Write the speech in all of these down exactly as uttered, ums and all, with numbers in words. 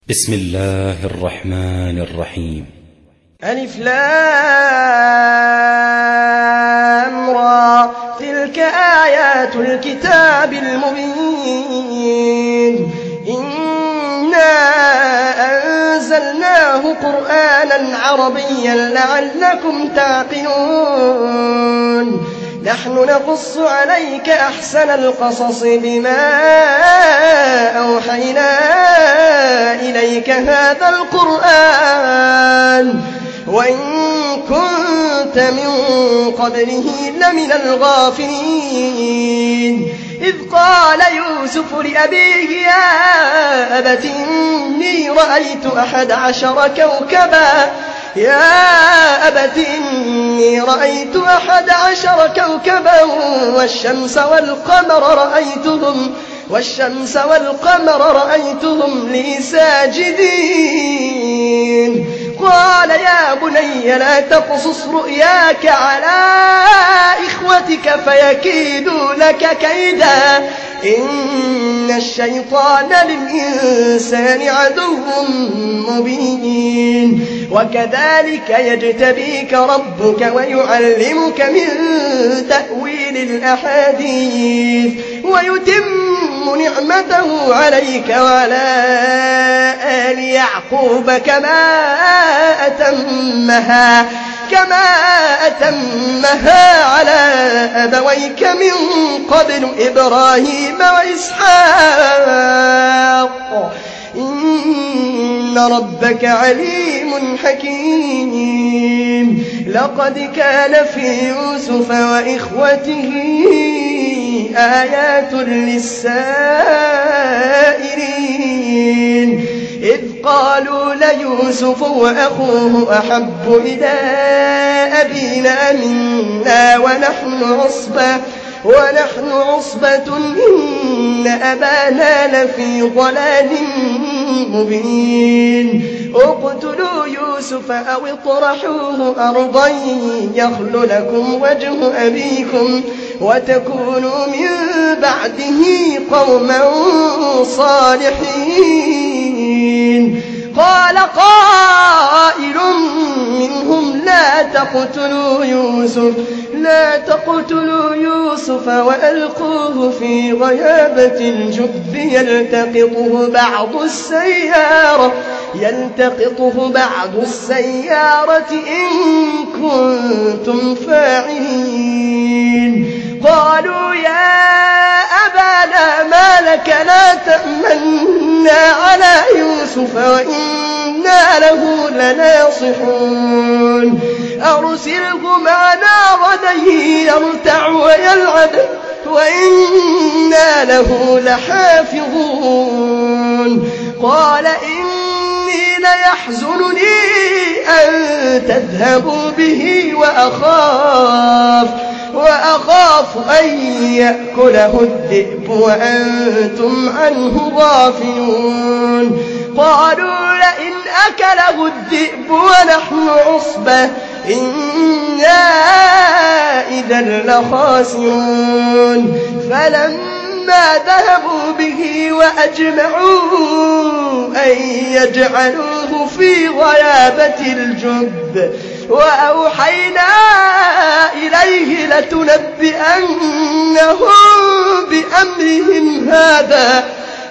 بسم الله الرحمن الرحيم. ألف لام را، تلك آيات الكتاب المبين. إنا أنزلناه قرآنا عربيا لعلكم تعقلون. نحن نقص عليك أحسن القصص بما أوحينا إليك هذا القرآن وإن كنت من قبله لمن الغافلين. إذ قال يوسف لأبيه يا أبت إني رأيت أحد عشر كوكبا يا أبت إني رأيت أحد عشر كوكبا والشمس والقمر رأيتهم والشمس والقمر رأيتهم لي ساجدين. قال يا بني لا تقصص رؤياك على إخوتك فيكيدوا لك كيدا إن الشيطان للإنسان عدو مبين. وكذلك يجتبيك ربك ويعلمك من تأويل الأحاديث ويتم نعمته عليك وعلى آل يعقوب كما أتمها كما أتمها على أبويك من قبل إبراهيم وإسحاق إن ربك عليم حكيم. لقد كان في يوسف وإخوته آيات للسائلين إذ قالوا ليوسف وأخوه أحب إلى أبينا منا ونحن عصبة ونحن عصبة إن أبانا لفي ضلال مبين. اقتلوا يوسف أو اطرحوه أرضا يخل لكم وجه أبيكم وتكونوا من بعده قوما صالحين. قال قائل منهم لا تقتلوا يوسف لا تقتلوا يوسف وألقوه في غيابة الجب يلتقطه بعض السيارة يلتقطه بعض السيارة إن كنتم فاعلين. قالوا يا أبانا ما لك لا تأمنا على يوسف وإنا له لناصحون. أرسله معنا غدا يرتع ويلعب وإنا له لحافظون. قال إني ليحزنني أن تذهبوا به وأخاف وأخاف أن يأكله الذئب وأنتم عنه غافلون. قالوا لئن أكله الذئب ونحن عصبة إنا إذا لخاسرون. فلما ذهبوا به وأجمعوا أن يجعلوه في غيابة الجب وأوحينا إليه لتنبئنهم بأمرهم هذا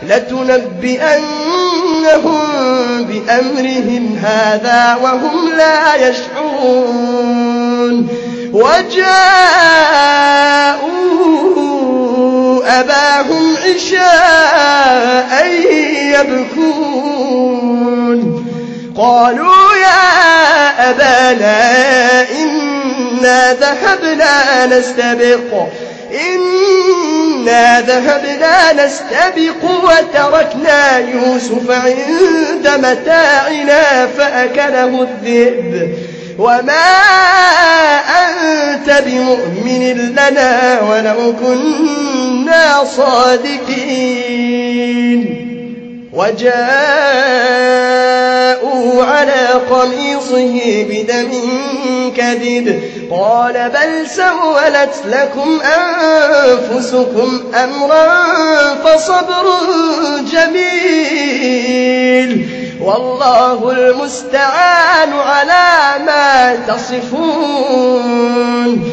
لتنبئنهم بأمرهم هذا وهم لا يشعرون. وجاءوا أباهم عشاء يبكون. قالوا يا أبانا إنا ذهبنا نستبق إنا ذهبنا نستبق وتركنا يوسف عند متاعنا فأكله الذئب وما أنت بمؤمن لنا ولو كنا صادقين. وجاءوا على قميصه بدم كذب قال بل سولت لكم أنفسكم أمرا فصبر جميل والله المستعان على ما تصفون.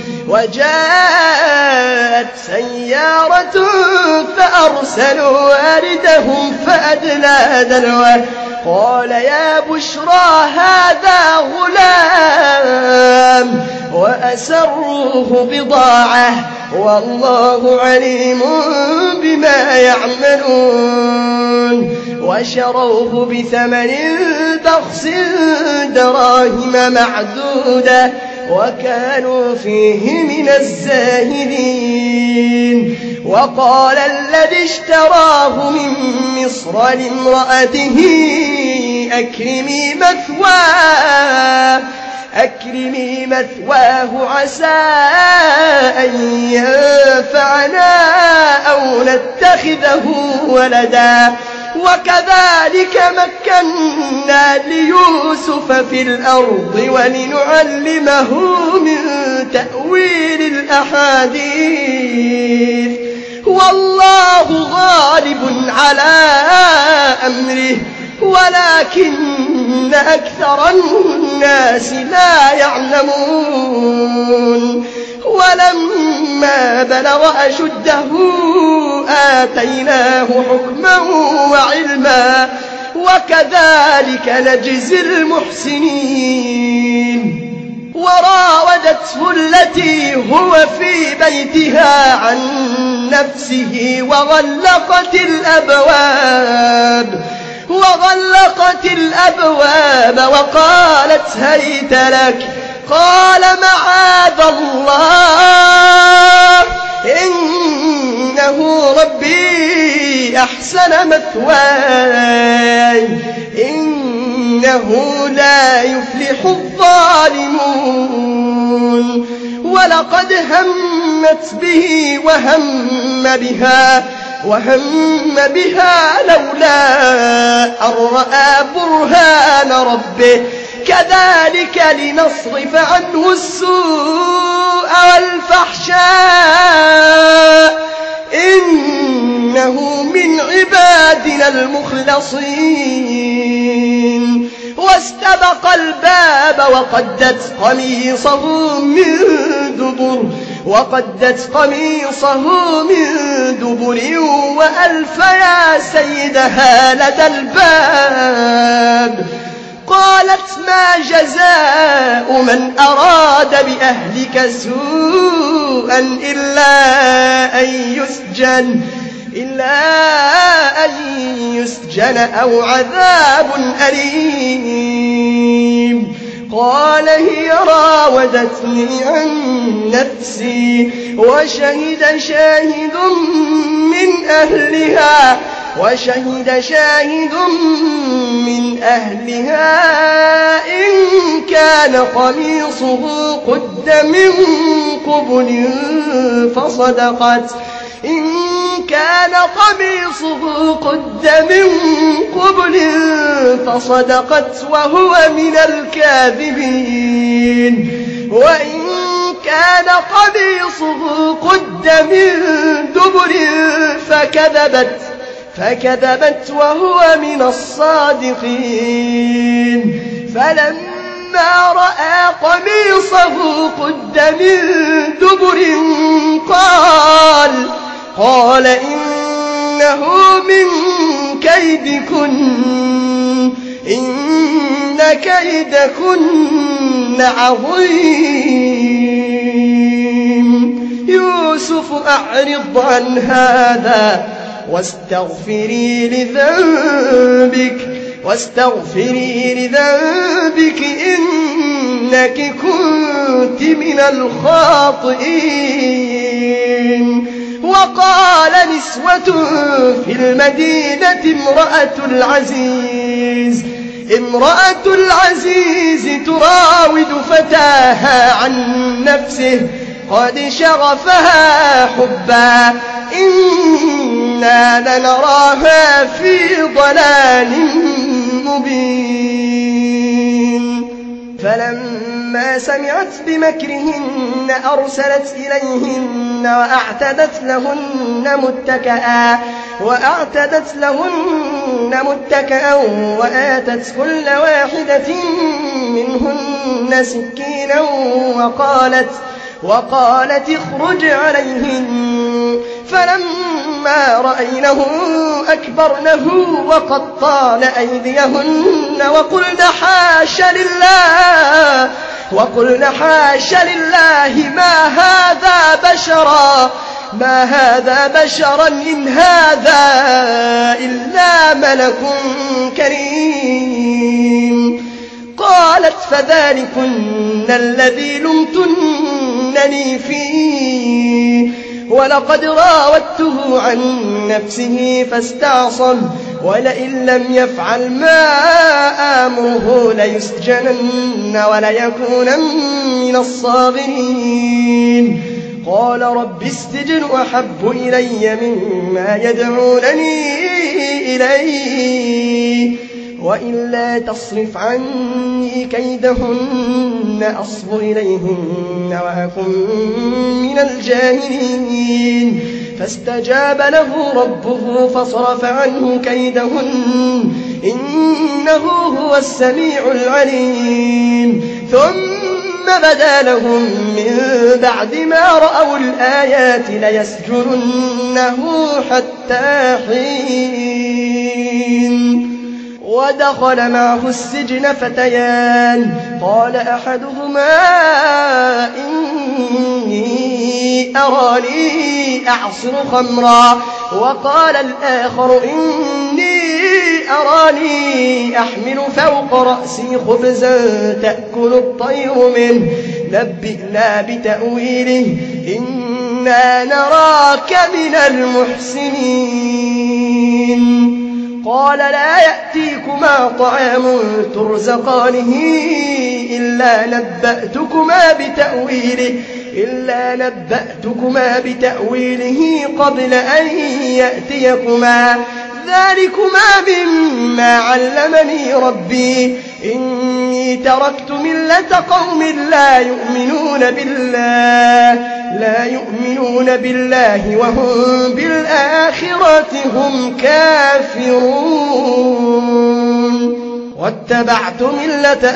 وجاءت سيارة فأرسلوا واردهم فأدلى دلوه قال يا بشرى هذا غلام وأسروه بضاعة والله عليم بما يعملون. وشروه بثمن بخس دراهم معدودة وكانوا فيه من الزاهدين. وقال الذي اشتراه من مصر لامرأته أكرمي مثواه أكرمي مثواه عسى أن ينفعنا أو نتخذه ولدا. وكذلك مكنا ليوسف في الأرض ولنعلمه من تأويل الأحاديث والله غالب على أمره ولكن أكثر الناس لا يعلمون. ولما بلغ أشده آتيناه حكما وعلما وكذلك نجزي المحسنين. وراودته التي هو في بيتها عن نفسه وغلقت الأبواب وغلقت الأبواب وقالت هيت لك قال معاذ الله إنه ربي أحسن مثواي إنه لا يفلح الظالمون. ولقد همت به وهم بها وهم بها لولا أن رأى برهان ربه كذلك لنصرف عنه السوء والفحشاء إنه من عبادنا المخلصين. واستبق الباب وقدت قميصه من دبر وقدت قميصه من دبر وألف يا سيدها لدى الباب. قالت ما جزاء من أراد بأهلك سوءا إلا أن يسجن إلا أن يسجن أو عذاب أليم. قال هي راودتني عن نفسي وشهد شاهد من أهلها وشهد شاهد من أهلها إن كان قميصه قد من قبل فصدقت إن كان قميصه قد من قبل فصدقت وهو من الكاذبين وإن كان قميصه قد من دبر فكذبت فكذبت وهو من الصادقين. فلما رأى قميصه قد من دبر قال قال إنه من كيدكن إن كيدكن عظيم. يوسف أعرض عن هذا واستغفري لذنبك واستغفري لذنبك إنك كنت من الخاطئين. وقال نسوة في المدينة امرأة العزيز امرأة العزيز تراود فتاها عن نفسه قد شغفها حبا إنا لنراها في ضلال مبين. فلما سمعت بمكرهن أرسلت إليهن وأعتدت لهن متكئا وأعتدت لهن متكئا وآتت كل واحدة منهن سكينا وقالت وقالت اخرج عليهن فلما رأينه أكبرنه وقطعن أيديهن وقلن حاش لله وقلن حاش لله ما هذا بشرا ما هذا بشرا إن هذا إلا ملك كريم. قالت فذلكن الذي لمتنني فيه ولقد راودته عن نفسه فاستعصم ولئن لم يفعل ما آمره ليسجنن وليكونن من الصاغرين. قال رب السجن أحب إلي مما يدعونني إليه وإلا تصرف عني كيدهن أصب إليهن وأكن من الجاهلين. فاستجاب له ربه فصرف عنه كيدهن إنه هو السميع العليم. ثم بدا لهم من بعد ما رأوا الآيات ليسجننه حتى حين. ودخل معه السجن فتيان قال أحدهما إني أراني أعصر خمرا وقال الآخر إني أراني أحمل فوق رأسي خبزا تأكل الطير منه نبئنا بتأويله إنا نراك من المحسنين. قال لا يأتيكما طعام ترزقانه إلا نبأتكما بتأويله إلا نبأتكما بتأويله قبل أن يأتيكما ذلكما مما علمني ربي إني تركت ملة قوم لا يؤمنون بالله لا يؤمنون بالله وهم بالآخرة هم كافرون واتبعت ملة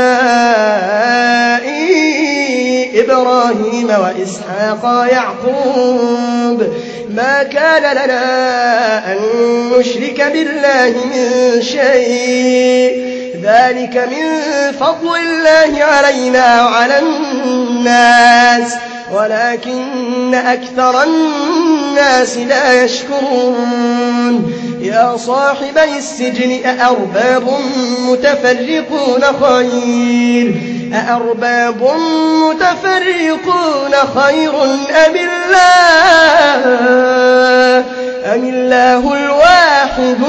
آبائي إبراهيم وإسحاق ويعقوب ما كان لنا أن نشرك بالله من شيء ذلك من فضل الله علينا وعلى الناس ولكن أكثر الناس لا يشكرون. يا صاحبي السجن أأرباب متفرقون خير أأرباب متفرقون خير أم الله أم الله الواحد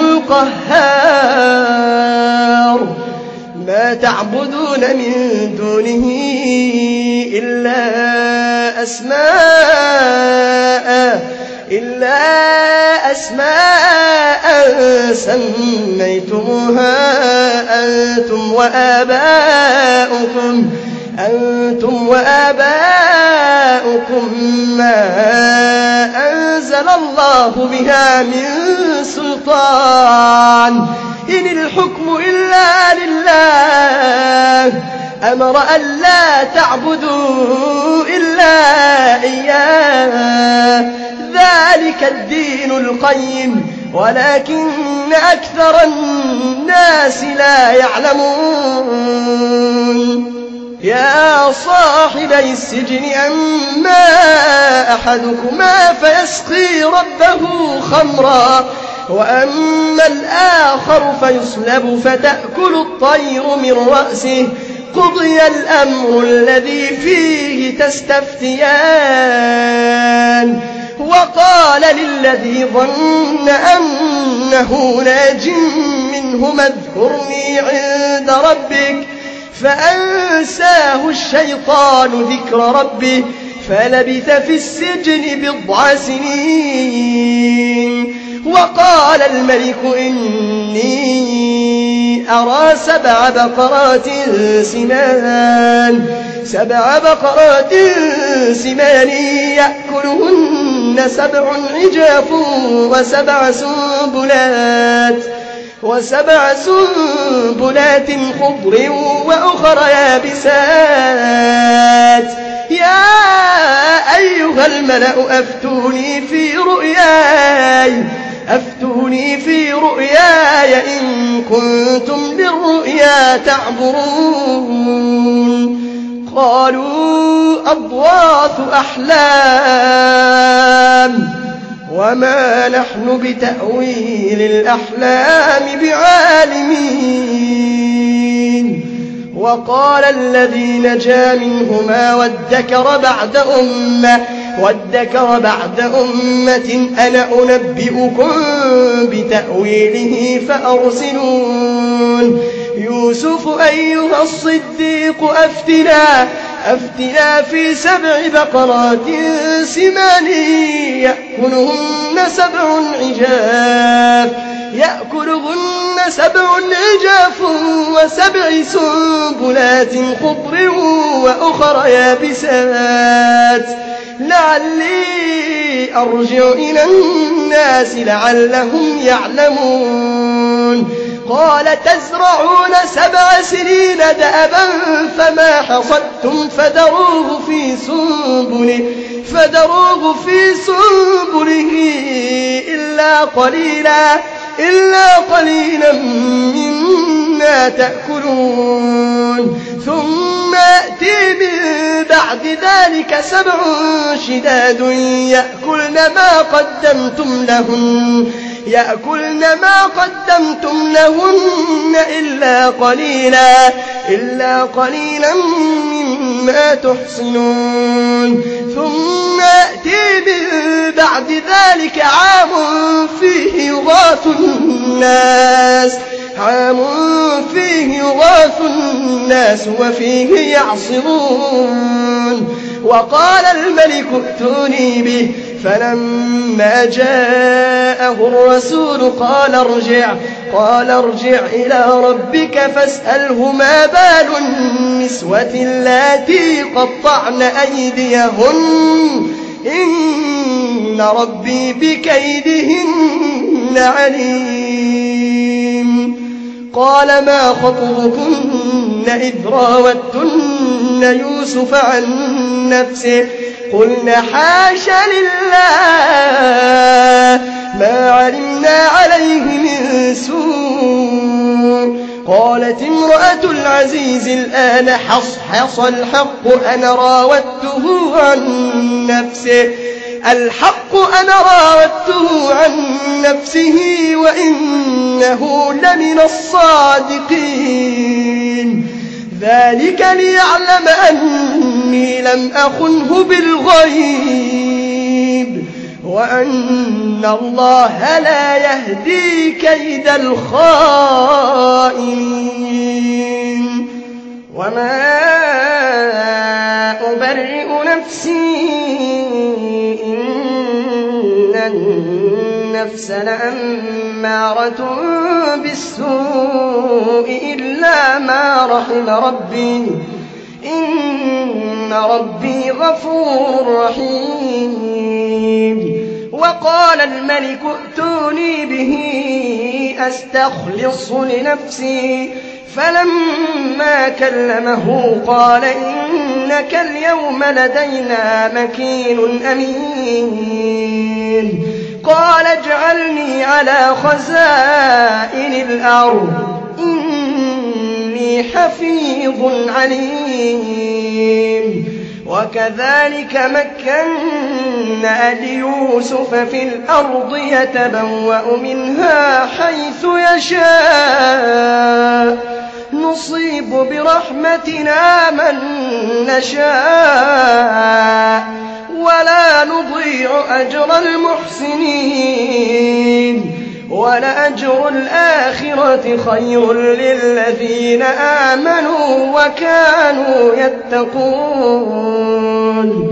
القهار. ما تعبدون من دونه إلا أسماء إلا أسماء سميتموها أنتم وآباؤكم أنتم وآباؤكم ما أنزل الله بها من سلطان إن الحكم إلا لله أمر أن لا تعبدوا إلا إياه ذلك الدين القيم ولكن أكثر الناس لا يعلمون. يا صاحبي السجن أما أحدكما فيسقي ربه خمرا وأما الآخر فيصلب فتأكل الطير من رأسه قضي الأمر الذي فيه تستفتيان. وقال للذي ظن أنه ناج منهما اذكرني عند ربك فأنساه الشيطان ذكر ربه فلبث في السجن بضع سنين. وقال الملك إني أرى سبع بقرات سمان سبع بقرات سمان يأكل يأكلهن سبع عجاف وسبع سنبلات وسبع سنبلات خضر وأخر يابسات يا أيها الملأ أفتوني في رؤياي أفتوني في رؤياي إن كنتم للرؤيا تعبرون قالوا أضغاث أحلام وما نحن بتأويل الأحلام بعالمين وقال الذي نجا منهما وادكر بعد أمة وادكر بعد أمة أنا أنبئكم بتأويله فأرسلون يوسف أيها الصديق أفتنا أفتنا في سبع بقرات سمان يأكلهن سبع عجاف يأكلهن سبع عجاف وسبع سنبلات خضر وأخر يابسات لعلي أرجع إلى الناس لعلهم يعلمون قال تزرعون سبع سنين دأبا فما حصدتم فذروه في سنبله فذروه في سنبله إلا قليلا إلا قليلا مما تأكلون ثم يأتي من بعد ذلك سبع شداد يأكلن ما قدمتم لهن يأكلن ما قدمتم لهن إلا قليلا إلا قليلا مما تحصنون ثم يأتي من بعد ذلك عام فيه يغاث الناس عام فيه يغاث الناس وفيه يعصرون وقال الملك ائتوني به فلما جاءه الرسول قال ارجع قال ارجع إلى ربك فاسأله ما بال النسوة اللاتي قطعن أيديهن إن ربي بكيدهن عليم قال ما خطبكن إذ راوتن يوسف عن نفسه قلنا حاش لله ما علمنا عليه من سوء قالت امرأة العزيز الآن حصحص الحق أنا راودته عن نفسه الحق أنا راودته عن نفسه وإنه لمن الصادقين ذلك ليعلم أني لم أخنه بالغيب وأن الله لا يهدي كيد الخائنين وما أبرئ نفسي إن النفس لأمارة بالسوء إلا ما رحم ربي إن ربي غفور رحيم وقال الملك ائتوني به أستخلص لنفسي فلما كلمه قال إنك اليوم لدينا مكين أمين قال اجعلني على خزائن الأرض إني حفيظ عليم وكذلك مكنا ليوسف في الأرض يتبوأ منها حيث يشاء نصيب برحمتنا من نشاء ولا نضيع أجر المحسنين ولأجر الآخرة خير للذين آمنوا وكانوا يتقون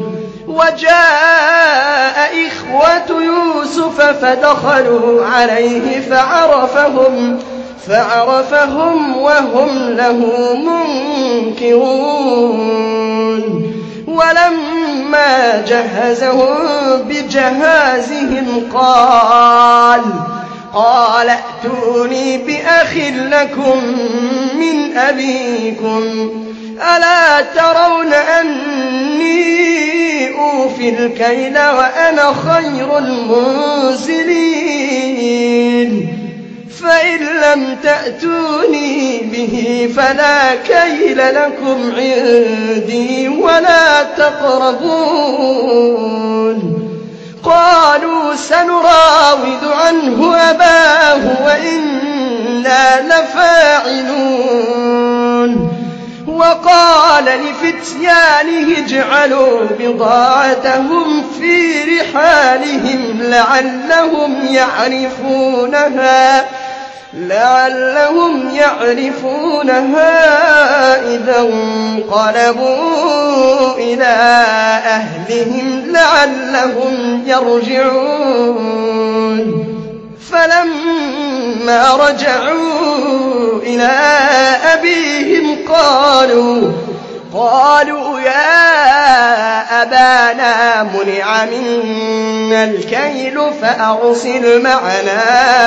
وجاء إخوة يوسف فدخلوا عليه فعرفهم فعرفهم وهم له منكرون ولما ولما جهزهم بجهازهم قال قال ائتوني بأخ لكم من أبيكم ألا ترون أني أوفي الكيل وأنا خير المنزلين فإن لم تأتوني به فلا كيل لكم عندي ولا تقربون قالوا سنراود عنه أباه وإنا لفاعلون وقال لفتيانه اجعلوا بضاعتهم في رحالهم لعلهم يعرفونها لعلهم يعرفونها إذا انقلبوا إلى أهلهم لعلهم يرجعون فلما رجعوا إلى أبيهم قالوا قالوا يا أبانا منع منا الكيل فأرسل معنا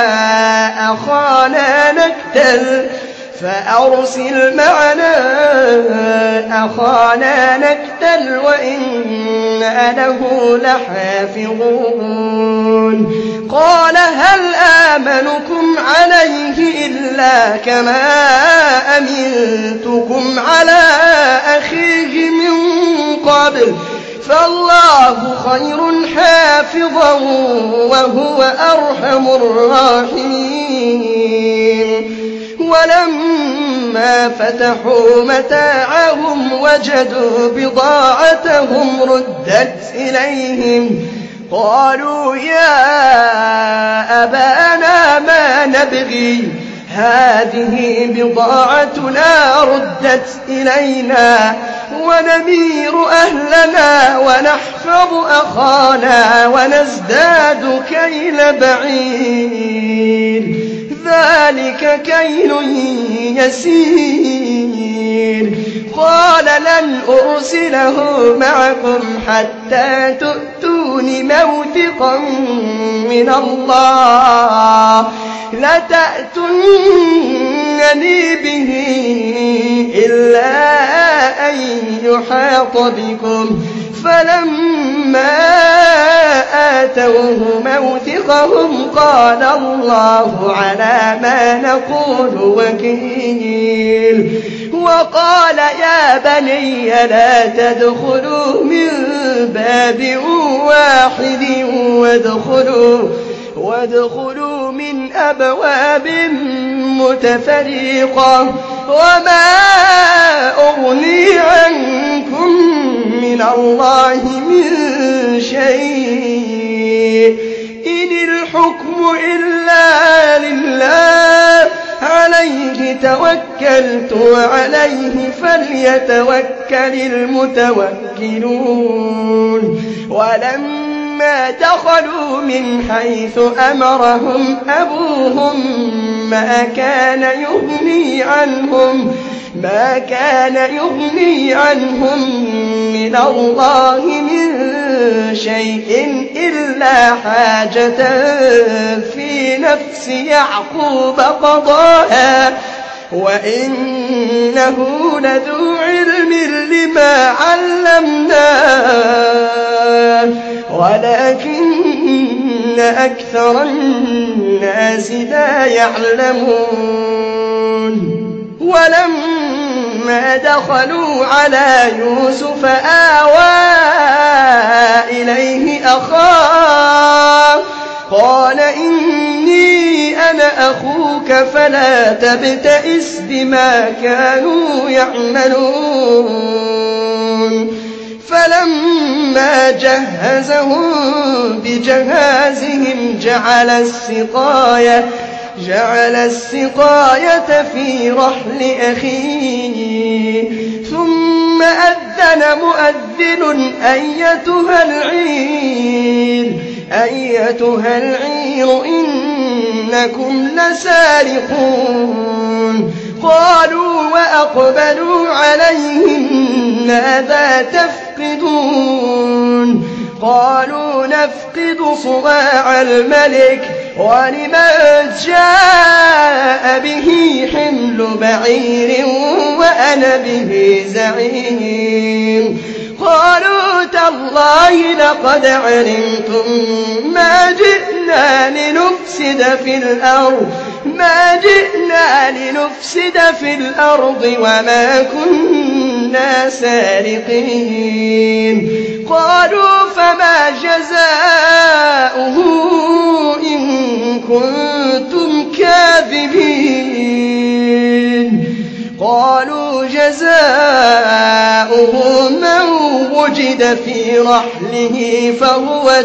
أخانا نكتل فأرسل معنا أخانا نكتل وإنا له لحافظون قال هل آمنكم عليه إلا كما أمنتكم على أخيه من قبل فالله خير حافظا وهو أرحم الراحمين ولما فتحوا متاعهم وجدوا بضاعتهم ردت إليهم قالوا يا أبانا ما نبغي هذه بضاعتنا ردت إلينا ونمير أهلنا ونحفظ أخانا ونزداد كيل بعير ذلك كيل يسير قال لن أرسله معكم حتى تؤتون موثقا من الله لتأتونني به إلا أن يحاط بكم فلما آتوه موثقهم قال الله على ما نقول وكيل وقال يا بني لا تدخلوا من باب واحد وادخلوا وادخلوا من أبواب متفرقة وما أغني عنكم من الله من شيء إن الحكم إلا لله عليه توكلت وعليه فليتوكل المتوكلون ولما دخلوا من حيث أمرهم أبوهم ما كان يغني عنهم ما كان يغني عنهم من الله من شيء إلا حاجة في نفس يعقوب قضاها وإنه لذو علم لما علمناه ولكن أكثر الناس لا يعلمون ولما دخلوا على يوسف آوى إليه أخاه قال إني أنا أخوك فلا تبتئس بما كانوا يعملون فلما جهزهم بجهازهم جعل السقاية جعل السقاية في رحل أخيه ثم أذن مؤذن أيتها العير أيتها العير إنكم لسارقون قالوا وأقبلوا عليهم ماذا تفقدون تفقدون قالوا نفقد صواع الملك ولمن جاء به حمل بعير وأنا به زعيم قالوا تالله لقد علمتم ما جئنا لنفسد في الأرض ما جئنا لنفسد في الأرض وما كنا سارقين قالوا فما جزاؤه إن كنتم كاذبين قالوا جزاؤه من وجد في رحله فهو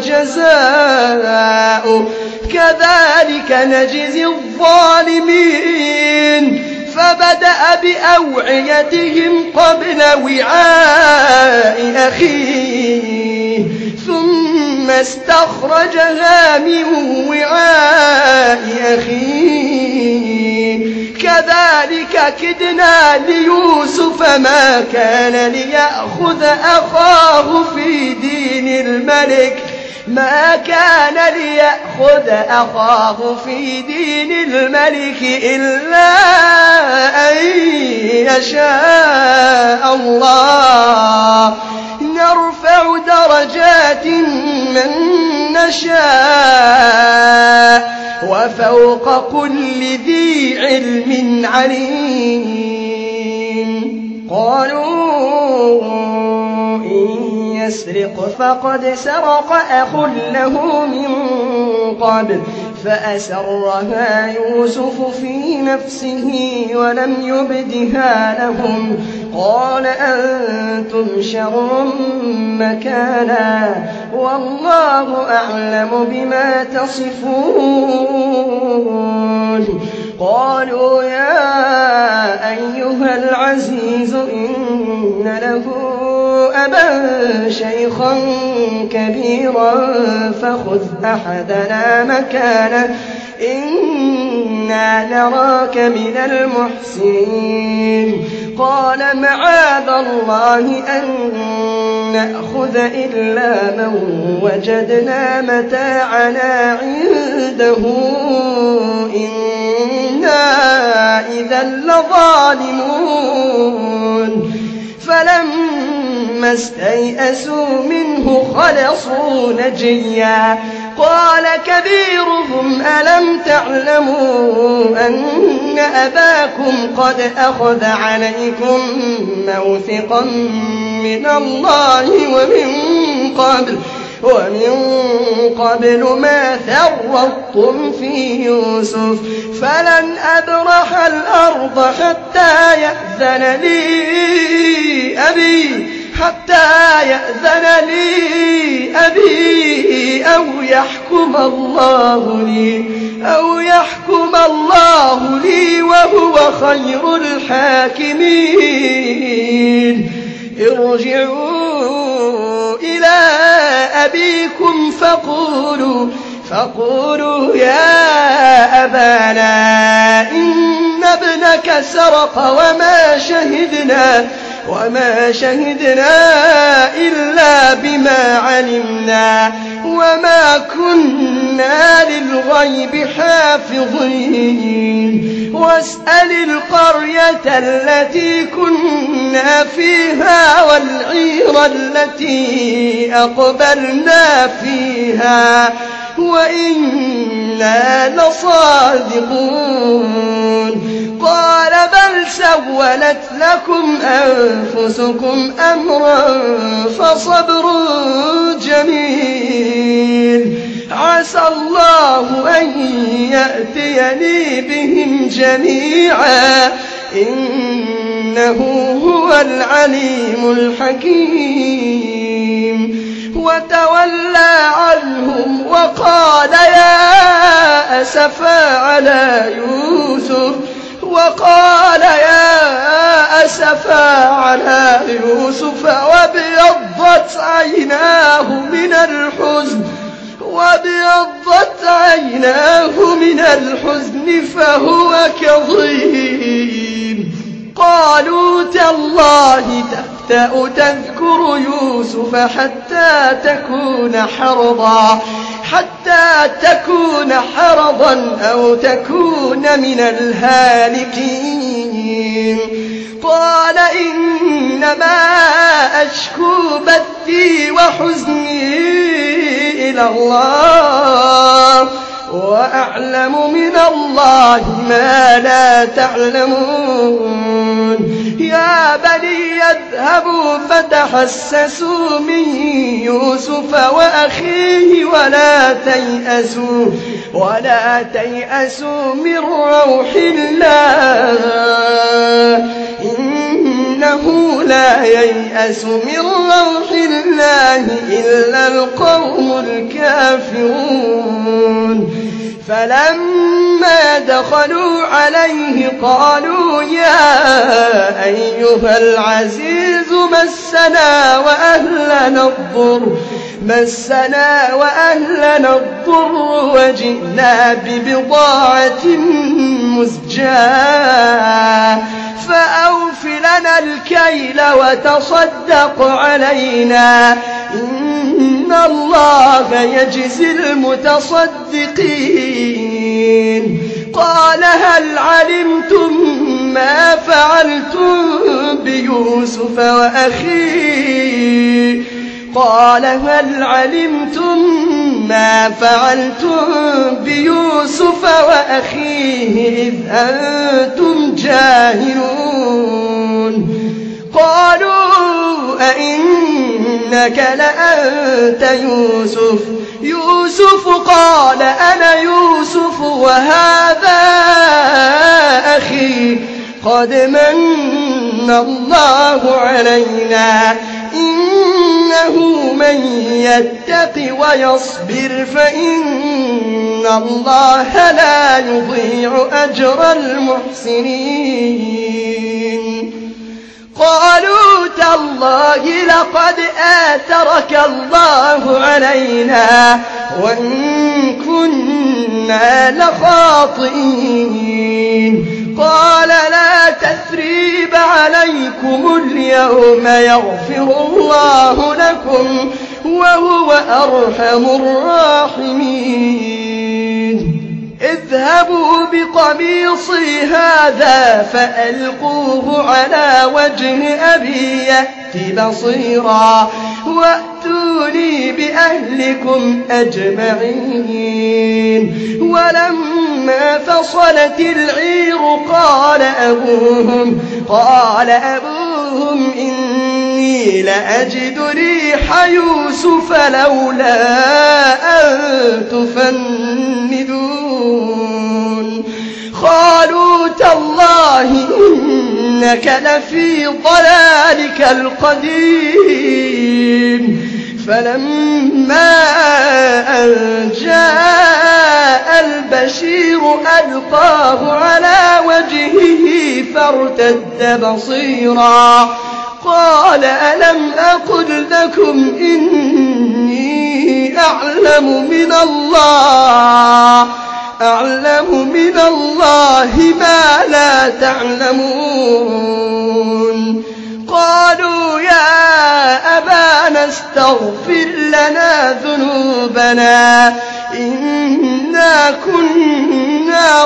جزاؤه كذلك نجزي الظالمين فبدأ بأوعيتهم قبل وعاء أخيه ثم استخرجها من وعاء أخيه كذلك كدنا ليوسف ما كان ليأخذ أخاه في دين الملك ما كان ليأخذ أخاه في دين الملك إلا أن يشاء الله نرفع درجات من نشاء وفوق كل ذي علم عليم قالوا إن يسرق فقد سرق أخ له من قبل فأسرها يوسف في نفسه ولم يبدها لهم قال أنتم شر مكانا والله أعلم بما تصفون قالوا يا أيها العزيز إن له أبا شيخا كبيرا فخذ أحدنا مكانه إنا نراك من المحسنين قال معاذ الله أن نأخذ إلا من وجدنا متاعنا عنده إنا إذا لظالمون فلما استيئسوا منه خلصوا نجيا قال كبيرهم ألم تعلموا أن أباكم قد أخذ عليكم موثقا من الله ومن قبل ومن قبل ما فرطتم في يوسف فلن أبرح الأرض حتى يأذن لي أبي حتى يأذن لي أبي أو يحكم الله لي أو يحكم الله لي وهو خير الحاكمين ارجعوا إلى أبيكم فقولوا فقولوا يا أبانا إن ابنك سرق وما شهدنا وما شهدنا إلا بما علمنا وما كنا للغيب حافظين واسأل القرية التي كنا فيها والعير التي أقبلنا فيها وإنا لصادقون قال بل سولت لكم أنفسكم أمرا فصبر جميل عسى الله أن يأتيني بهم جميعا إنه هو العليم الحكيم وتولى عنهم وقال يا أسفا على يوسف وقال يا أسفا على يوسف وابيضت عيناه من الحزن وابيضت عيناه من الحزن فهو كظيم قالوا تالله تفتح تأتأ تذكر يوسف حتى تكون حرضا حتى تكون حرضا أو تكون من الهالكين قال إنما أشكو بثي وحزني إلى الله وأعلم من الله ما لا تعلمون يا بني اذهبوا فتحسسوا من يوسف وأخيه ولا تيأسوا ولا تيأسوا من روح الله إنه لا ييأس من روح الله إلا القوم الكافرون فلما دخلوا عليه قالوا يا أيها العزيز مسنا وأهلنا الضر مسنا وأهلنا الضر وجئنا ببضاعة مزجاة فأوف لنا الكيل وتصدق علينا إن الله يجزي المتصدقين قال هل علمتم ما فعلتم بيوسف وأخيه قال هل علمتم ما فعلتم بيوسف وأخيه إذ أنتم جاهلون قالوا أئنك لأنت يوسف يوسف قال أنا يوسف وهذا أخي قد من الله علينا إنه من يتق ويصبر فإن الله لا يضيع أجر المحسنين قالوا تالله لقد آثرك الله علينا وإن كنا لخاطئين قال لا تثريب عليكم اليوم يغفر الله لكم وهو أرحم الراحمين اذهبوا بقميصي هذا فألقوه على وجه أبي يأت بصيرا وأتوني بأهلكم أجمعين ولما فصلت العير قال أبوهم قال أبوهم إني لأجد ريح يوسف لولا أن تفندون قالوا تالله إنك لفي ضلالك القديم فلما أن جاء البشير ألقاه على وجهه فارتد بصيرا قال ألم أقل لكم إني أعلم من الله أعلم من الله ما لا تعلمون قالوا يا أبانا استغفر لنا ذنوبنا إنا كنا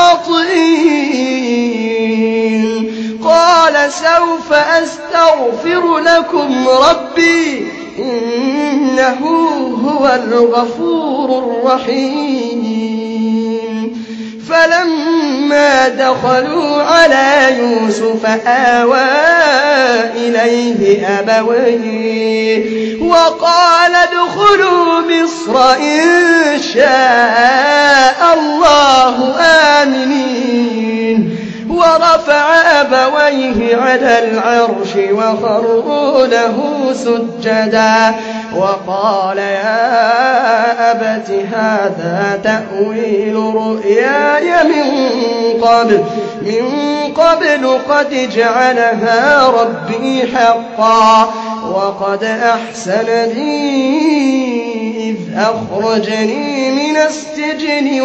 خاطئين قال سوف أستغفر لكم ربي إنه هو الغفور الرحيم فلما دخلوا على يوسف آوى إليه أبويه وقال ادخلوا مصر إن شاء الله آمنين ورفع أبويه على العرش وخروا له سجدا وقال يا أبت هذا تأويل رؤياي من قبل من قبل قد جعلها ربي حقا وقد أحسن بي إذ أخرجني من السجن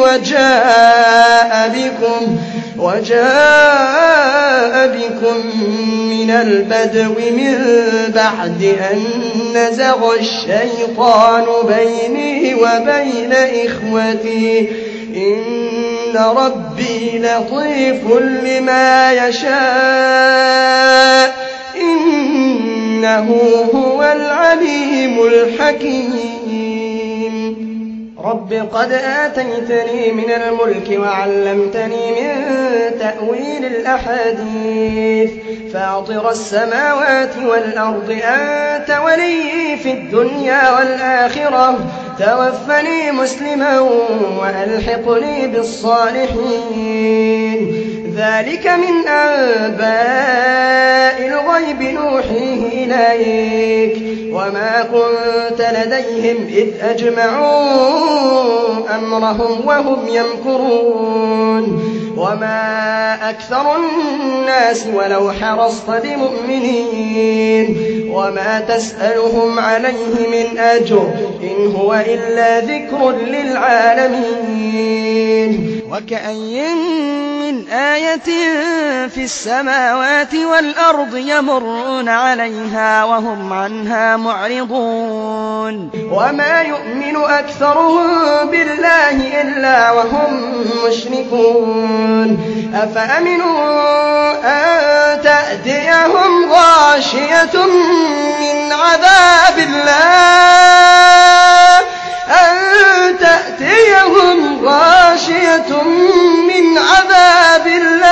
وجاء بكم وجاء بكم من من البدو من بعد أن نزغ الشيطان بيني وبين إخوتي إن ربي لطيف لما يشاء إنه هو العليم الحكيم رب قد آتيتني من الملك وعلمتني من تأويل الأحاديث فاطر السماوات والأرض أنت ولي في الدنيا والآخرة توفني مسلما وألحقني بالصالحين ذلك من أنباء الغيب نوحيه إليك وما كنت لديهم إذ أجمعوا أمرهم وهم يمكرون وما أكثر الناس ولو حرصت بمؤمنين وما تسألهم عليه من أجر إن هو إلا ذكر للعالمين وكأي من آية في السماوات والأرض يمرون عليها وهم عنها معرضون وما يؤمن أكثرهم بالله إلا وهم مشركون أفأمنوا أن تأتيهم غاشية من عذاب الله أن تأتيهم غاشية من عذاب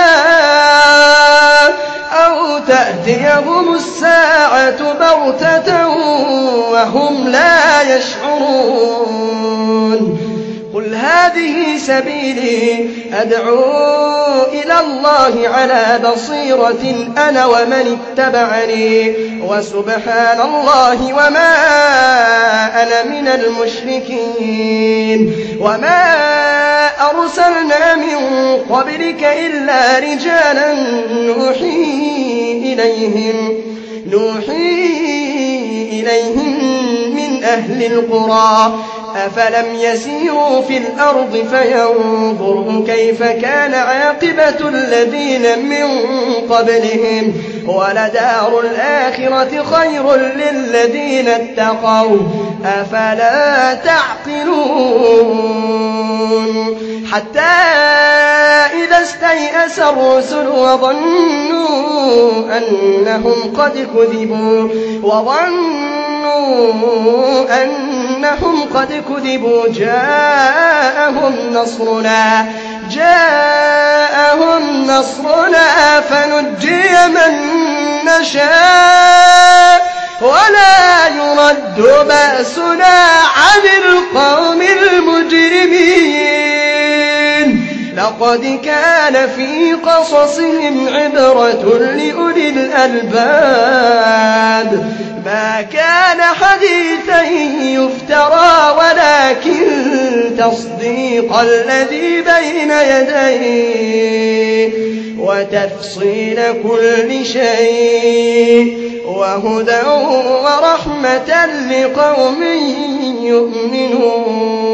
الله أو تأتيهم الساعة بغتة وهم لا يشعرون قل هذه سبيلي أدعو إلى الله على بصيرة أنا ومن اتبعني وسبحان الله وما أنا من المشركين وما أرسلنا من قبلك إلا رجالا نوحي إليهم نوحي إليهم من أهل القرى أفلم يسيروا في الأرض فينظروا كيف كان عاقبة الذين من قبلهم ولدار الآخرة خير للذين اتقوا أفلا تعقلون حتى إذا استيأس الرسل وظنوا أنهم قد كذبوا وظنوا أنهم قد كذبوا جاءهم نصرنا جاءهم نصرنا فنجي من نشاء ولا يرد بأسنا عن القوم المجرمين لقد كان في قصصهم عبرة لأولي الألباب ما كان حديثا يفترى ولكن تصديق الذي بين يديه وتفصيل كل شيء وهدى ورحمة لقوم يؤمنون